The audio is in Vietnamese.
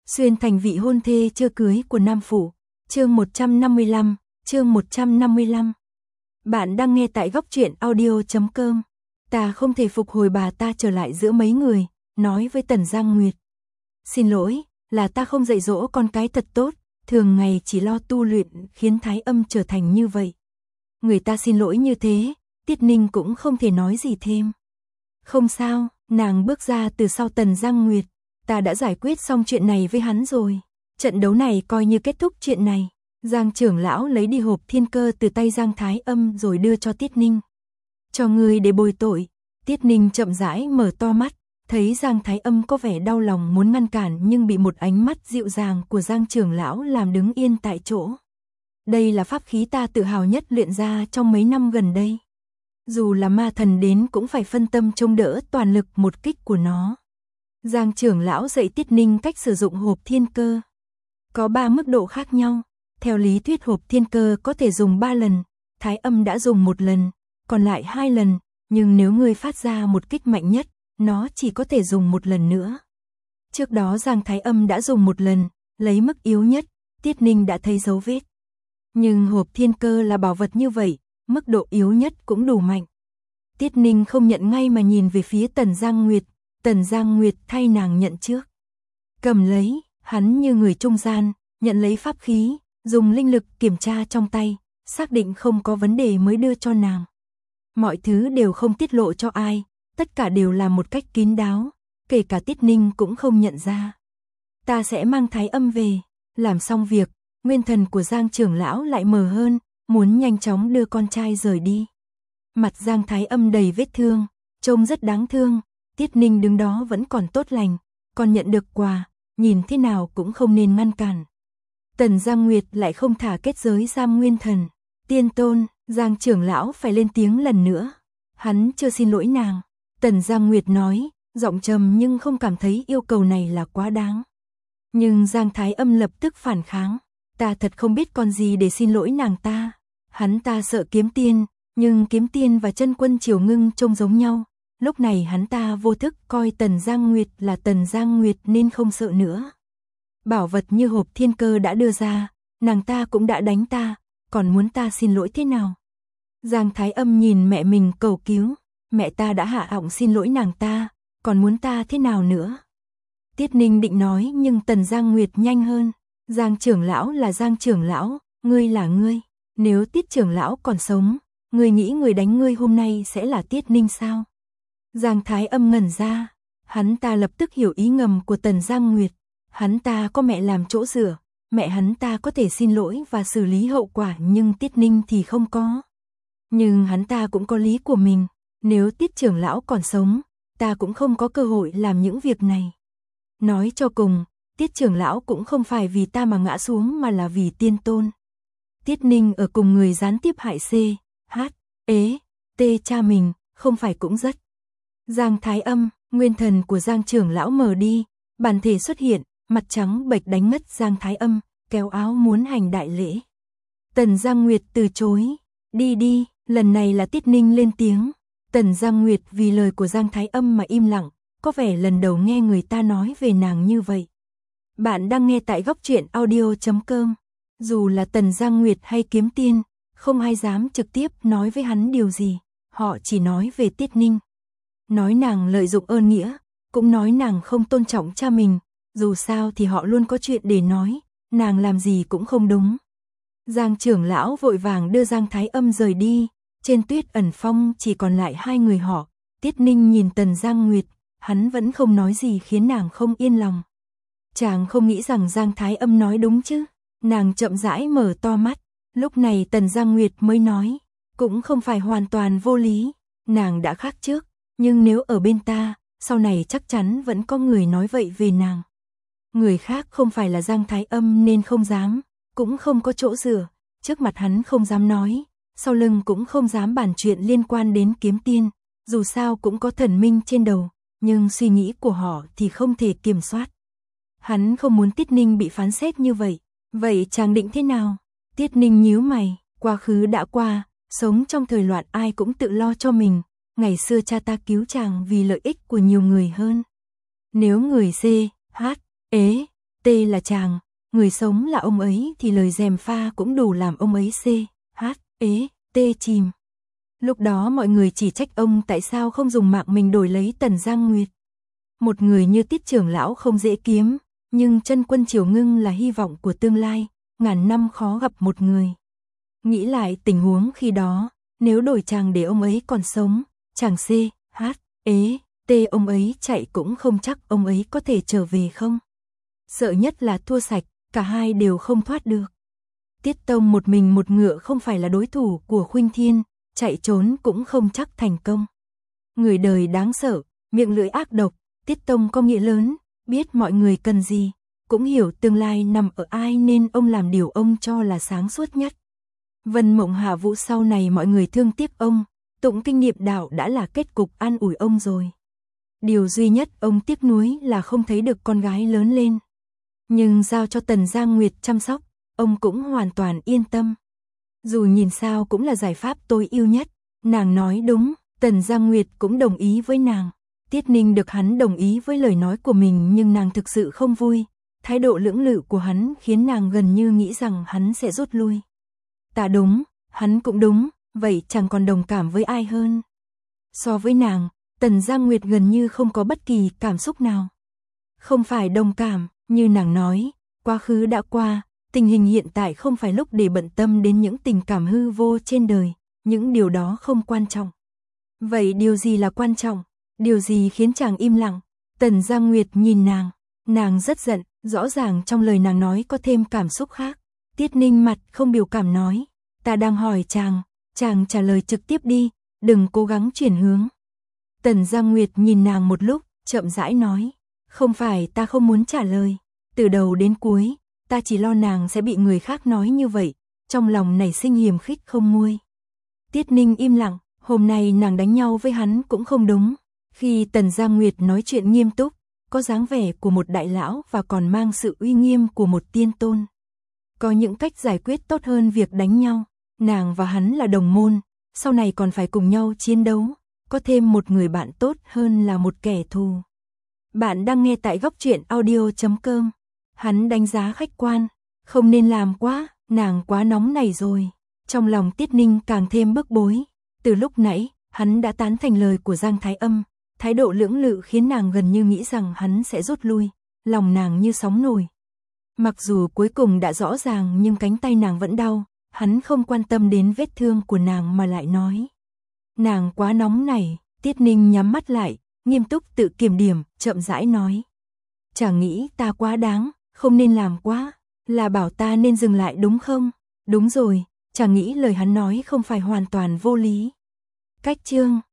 Xuyên thành vị hôn thê chưa cưới của Nam Phủ. Chương 155, chương 155. Bạn đang nghe tại góc truyện audio.com. Ta không thể phục hồi bà ta trở lại giữa mấy người, nói với Tần Giang Nguyệt. Xin lỗi, là ta không dạy dỗ con cái thật tốt, thường ngày chỉ lo tu luyện khiến Thái Âm trở thành như vậy. Người ta xin lỗi như thế, Tiết Ninh cũng không thể nói gì thêm. Không sao, nàng bước ra từ sau Tần Giang Nguyệt. Ta đã giải quyết xong chuyện này với hắn rồi. Trận đấu này coi như kết thúc chuyện này. Giang trưởng lão lấy đi hộp thiên cơ từ tay Giang Thái Âm rồi đưa cho Tiết Ninh. Cho ngươi để bồi tội. Tiết Ninh chậm rãi mở to mắt, thấy Giang Thái Âm có vẻ đau lòng muốn ngăn cản nhưng bị một ánh mắt dịu dàng của Giang trưởng lão làm đứng yên tại chỗ. Đây là pháp khí ta tự hào nhất luyện ra trong mấy năm gần đây. Dù là ma thần đến cũng phải phân tâm trông đỡ toàn lực một kích của nó. Giang trưởng lão dạy Tiết Ninh cách sử dụng hộp thiên cơ. Có 3 mức độ khác nhau. Theo lý thuyết hộp thiên cơ có thể dùng 3 lần, Thái Âm đã dùng 1 lần, còn lại 2 lần, nhưng nếu ngươi phát ra một kích mạnh nhất, nó chỉ có thể dùng 1 lần nữa. Trước đó Giang Thái Âm đã dùng 1 lần, lấy mức yếu nhất, Tiết Ninh đã thấy dấu vết. Nhưng hộp thiên cơ là bảo vật như vậy, mức độ yếu nhất cũng đủ mạnh. Tiết Ninh không nhận ngay mà nhìn về phía Tần Giang Nguyệt. Tần Giang Nguyệt thay nàng nhận trước. Cầm lấy, hắn như người trung gian, nhận lấy pháp khí, dùng linh lực kiểm tra trong tay, xác định không có vấn đề mới đưa cho nàng. Mọi thứ đều không tiết lộ cho ai, tất cả đều làm một cách kín đáo, kể cả Tiết Ninh cũng không nhận ra. Ta sẽ mang Thái Âm về, làm xong việc, nguyên thần của Giang trưởng lão lại mờ hơn, muốn nhanh chóng đưa con trai rời đi. Mặt Giang Thái Âm đầy vết thương, trông rất đáng thương. Tiết Ninh đứng đó vẫn còn tốt lành, còn nhận được quà, nhìn thế nào cũng không nên ngăn cản. Tần Giang Nguyệt lại không thả kết giới giam nguyên thần. Tiên tôn, Giang trưởng lão phải lên tiếng lần nữa. Hắn chưa xin lỗi nàng. Tần Giang Nguyệt nói, giọng trầm nhưng không cảm thấy yêu cầu này là quá đáng. Nhưng Giang Thái Âm lập tức phản kháng. Ta thật không biết con gì để xin lỗi nàng ta. Hắn ta sợ kiếm tiên, nhưng kiếm tiên và chân quân Triều Ngưng trông giống nhau. Lúc này hắn ta vô thức coi Tần Giang Nguyệt là Tần Giang Nguyệt nên không sợ nữa. Bảo vật như hộp thiên cơ đã đưa ra, nàng ta cũng đã đánh ta, còn muốn ta xin lỗi thế nào? Giang Thái Âm nhìn mẹ mình cầu cứu, mẹ ta đã hạ họng xin lỗi nàng ta, còn muốn ta thế nào nữa? Tiết Ninh định nói nhưng Tần Giang Nguyệt nhanh hơn. Giang trưởng lão là Giang trưởng lão, ngươi là ngươi. Nếu Tiết trưởng lão còn sống, ngươi nghĩ người đánh ngươi hôm nay sẽ là Tiết Ninh sao? Giang Thái Âm ngẩn ra, hắn ta lập tức hiểu ý ngầm của Tần Giang Nguyệt. Hắn ta có mẹ làm chỗ dựa, mẹ hắn ta có thể xin lỗi và xử lý hậu quả nhưng Tiết Ninh thì không có. Nhưng hắn ta cũng có lý của mình, nếu Tiết trưởng lão còn sống, ta cũng không có cơ hội làm những việc này. Nói cho cùng, Tiết trưởng lão cũng không phải vì ta mà ngã xuống mà là vì tiên tôn. Tiết Ninh ở cùng người gián tiếp hại C, H, E, T cha mình, không phải cũng rất. Giang Thái Âm, nguyên thần của Giang trưởng lão mờ đi, bản thể xuất hiện, mặt trắng bệch đánh ngất Giang Thái Âm, kéo áo muốn hành đại lễ. Tần Giang Nguyệt từ chối, đi đi, lần này là Tiết Ninh lên tiếng. Tần Giang Nguyệt vì lời của Giang Thái Âm mà im lặng, có vẻ lần đầu nghe người ta nói về nàng như vậy. Bạn đang nghe tại góc truyện audio.com. Dù là Tần Giang Nguyệt hay kiếm tiên, không ai dám trực tiếp nói với hắn điều gì, họ chỉ nói về Tiết Ninh. Nói nàng lợi dụng ơn nghĩa, cũng nói nàng không tôn trọng cha mình, dù sao thì họ luôn có chuyện để nói, nàng làm gì cũng không đúng. Giang trưởng lão vội vàng đưa Giang Thái Âm rời đi, trên Tuyết Ẩn Phong chỉ còn lại 2 người họ. Tiết Ninh nhìn Tần Giang Nguyệt, hắn vẫn không nói gì khiến nàng không yên lòng. Chàng không nghĩ rằng Giang Thái Âm nói đúng chứ? Nàng chậm rãi mở to mắt, lúc này Tần Giang Nguyệt mới nói, cũng không phải hoàn toàn vô lý, nàng đã khác trước. Nhưng nếu ở bên ta, sau này chắc chắn vẫn có người nói vậy về nàng. Người khác không phải là Giang Thái Âm nên không dám, cũng không có chỗ dựa, trước mặt hắn không dám nói, sau lưng cũng không dám bàn chuyện liên quan đến kiếm tiên, dù sao cũng có thần minh trên đầu, nhưng suy nghĩ của họ thì không thể kiểm soát. Hắn không muốn Tiết Ninh bị phán xét như vậy chàng định thế nào? Tiết Ninh nhíu mày, quá khứ đã qua, sống trong thời loạn ai cũng tự lo cho mình. Ngày xưa cha ta cứu chàng vì lợi ích của nhiều người hơn. Nếu người C, H, E, T là chàng, người sống là ông ấy thì lời gièm pha cũng đủ làm ông ấy C, H, ế, T chìm. Lúc đó mọi người chỉ trách ông tại sao không dùng mạng mình đổi lấy Tần Giang Nguyệt. Một người như Tiết trưởng lão không dễ kiếm, nhưng Chân Quân Triều Ngưng là hy vọng của tương lai, ngàn năm khó gặp một người. Nghĩ lại tình huống khi đó, nếu đổi chàng để ông ấy còn sống, chàng C, H, ế, T ông ấy chạy cũng không chắc ông ấy có thể trở về không. Sợ nhất là thua sạch, cả hai đều không thoát được. Tiết Tông một mình một ngựa không phải là đối thủ của Khuynh Thiên, chạy trốn cũng không chắc thành công. Người đời đáng sợ, miệng lưỡi ác độc, Tiết Tông có nghĩa lớn, biết mọi người cần gì, cũng hiểu tương lai nằm ở ai nên ông làm điều ông cho là sáng suốt nhất. Vân Mộng Hạ Vũ sau này mọi người thương tiếc ông, tụng kinh nghiệm đạo đã là kết cục an ủi ông rồi. Điều duy nhất ông tiếc nuối là không thấy được con gái lớn lên. Nhưng giao cho Tần Giang Nguyệt chăm sóc, ông cũng hoàn toàn yên tâm. Dù nhìn sao cũng là giải pháp tối ưu nhất, nàng nói đúng, Tần Giang Nguyệt cũng đồng ý với nàng. Tiết Ninh được hắn đồng ý với lời nói của mình nhưng nàng thực sự không vui. Thái độ lưỡng lự của hắn khiến nàng gần như nghĩ rằng hắn sẽ rút lui. Ta đúng, hắn cũng đúng, vậy chẳng còn đồng cảm với ai hơn. So với nàng, Tần Giang Nguyệt gần như không có bất kỳ cảm xúc nào. Không phải đồng cảm, như nàng nói, quá khứ đã qua, tình hình hiện tại không phải lúc để bận tâm đến những tình cảm hư vô trên đời, những điều đó không quan trọng. Vậy điều gì là quan trọng? Điều gì khiến chàng im lặng? Tần Giang Nguyệt nhìn nàng rất giận, rõ ràng trong lời nàng nói có thêm cảm xúc khác. Tiết Ninh mặt không biểu cảm nói, ta đang hỏi chàng trả lời trực tiếp đi, đừng cố gắng chuyển hướng. Tần Giang Nguyệt nhìn nàng một lúc, chậm rãi nói, không phải ta không muốn trả lời, từ đầu đến cuối, ta chỉ lo nàng sẽ bị người khác nói như vậy, trong lòng nảy sinh hiềm khích không nguôi. Tiết Ninh im lặng, hôm nay nàng đánh nhau với hắn cũng không đúng. Khi Tần Giang Nguyệt nói chuyện nghiêm túc, có dáng vẻ của một đại lão và còn mang sự uy nghiêm của một tiên tôn. Có những cách giải quyết tốt hơn việc đánh nhau, nàng và hắn là đồng môn, sau này còn phải cùng nhau chiến đấu, có thêm một người bạn tốt hơn là một kẻ thù. Bạn đang nghe tại góc truyện audio.com. Hắn đánh giá khách quan, không nên làm quá, nàng quá nóng này rồi. Trong lòng Tiết Ninh càng thêm bức bối. Từ lúc nãy, hắn đã tán thành lời của Giang Thái Âm, thái độ lưỡng lự khiến nàng gần như nghĩ rằng hắn sẽ rút lui, lòng nàng như sóng nổi. Mặc dù cuối cùng đã rõ ràng nhưng cánh tay nàng vẫn đau, hắn không quan tâm đến vết thương của nàng mà lại nói. Nàng quá nóng này, Tiết Ninh nhắm mắt lại, nghiêm túc tự kiểm điểm, chậm rãi nói. Chàng nghĩ ta quá đáng, không nên làm quá, là bảo ta nên dừng lại đúng không? Đúng rồi, chàng nghĩ lời hắn nói không phải hoàn toàn vô lý. Cách chương